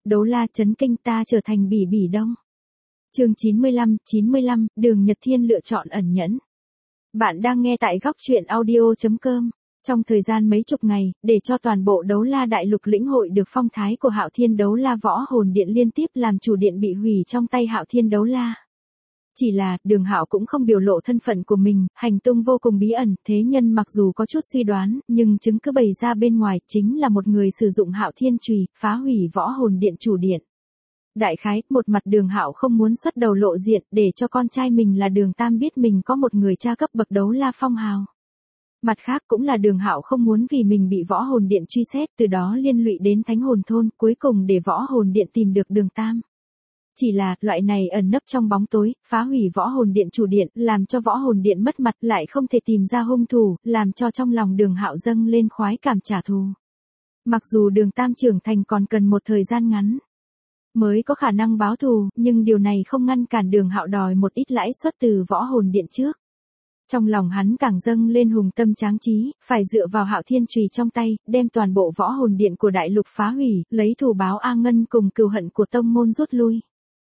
Đấu La chấn kinh ta trở thành Bỉ Bỉ Đông. Chương 95, Đường Nhật Thiên lựa chọn ẩn nhẫn. Bạn đang nghe tại góc truyện audio.com. Trong thời gian mấy chục ngày, để cho toàn bộ Đấu La đại lục lĩnh hội được phong thái của Hạo Thiên Đấu La, Võ Hồn Điện liên tiếp làm chủ điện bị hủy trong tay Hạo Thiên Đấu La. Chỉ là, Đường Hạo cũng không biểu lộ thân phận của mình, hành tung vô cùng bí ẩn, thế nhân mặc dù có chút suy đoán, nhưng chứng cứ bày ra bên ngoài chính là một người sử dụng Hạo Thiên chùy, phá hủy Võ Hồn Điện chủ điện. Đại khái, một mặt Đường Hạo không muốn xuất đầu lộ diện, để cho con trai mình là Đường Tam biết mình có một người cha cấp bậc Đấu La phong hào. Mặt khác cũng là Đường Hạo không muốn vì mình bị Võ Hồn Điện truy xét, từ đó liên lụy đến Thánh Hồn Thôn, cuối cùng để Võ Hồn Điện tìm được Đường Tam. Chỉ là, loại này ẩn nấp trong bóng tối, phá hủy Võ Hồn Điện chủ điện, làm cho Võ Hồn Điện mất mặt, lại không thể tìm ra hung thủ, làm cho trong lòng Đường Hạo dâng lên khoái cảm trả thù. Mặc dù Đường Tam trưởng thành còn cần một thời gian ngắn mới có khả năng báo thù, nhưng điều này không ngăn cản Đường Hạo đòi một ít lãi suất từ Võ Hồn Điện trước. Trong lòng hắn càng dâng lên hùng tâm tráng trí, phải dựa vào Hạo Thiên chùy trong tay, đem toàn bộ Võ Hồn Điện của đại lục phá hủy, lấy thù báo A Ngân cùng cừu hận của tông môn rút lui.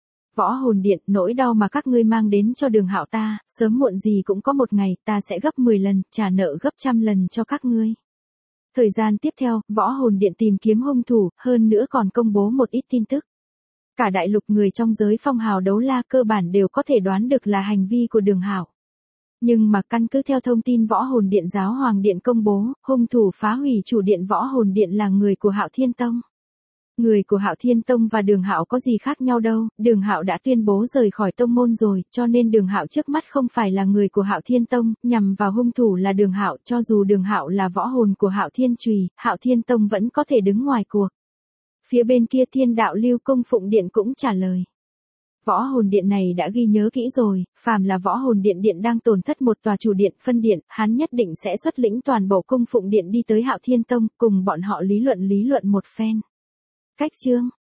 Võ Hồn Điện, nỗi đau mà các ngươi mang đến cho Đường Hạo ta, sớm muộn gì cũng có một ngày, ta sẽ gấp 10 lần, trả nợ gấp 100 lần cho các ngươi. Thời gian tiếp theo, Võ Hồn Điện tìm kiếm hung thủ, hơn nữa còn công bố một ít tin tức. Cả đại lục người trong giới phong hào Đấu La cơ bản đều có thể đoán được là hành vi của Đường Hạo. Nhưng mà căn cứ theo thông tin Võ Hồn Điện Giáo Hoàng Điện công bố, hung thủ phá hủy chủ điện Võ Hồn Điện là người của Hạo Thiên Tông. Người của Hạo Thiên Tông và Đường Hạo có gì khác nhau đâu, Đường Hạo đã tuyên bố rời khỏi tông môn rồi, cho nên Đường Hạo trước mắt không phải là người của Hạo Thiên Tông, nhằm vào hung thủ là Đường Hạo, cho dù Đường Hạo là võ hồn của Hạo Thiên chùy, Hạo Thiên Tông vẫn có thể đứng ngoài cuộc. Phía bên kia Thiên Đạo Lưu Cung Phụng Điện cũng trả lời. Võ Hồn Điện này đã ghi nhớ kỹ rồi, phàm là Võ Hồn Điện đang tổn thất một tòa chủ điện, phân điện, hắn nhất định sẽ xuất lĩnh toàn bộ Cung Phụng Điện đi tới Hạo Thiên Tông, cùng bọn họ lý luận một phen. Cách chương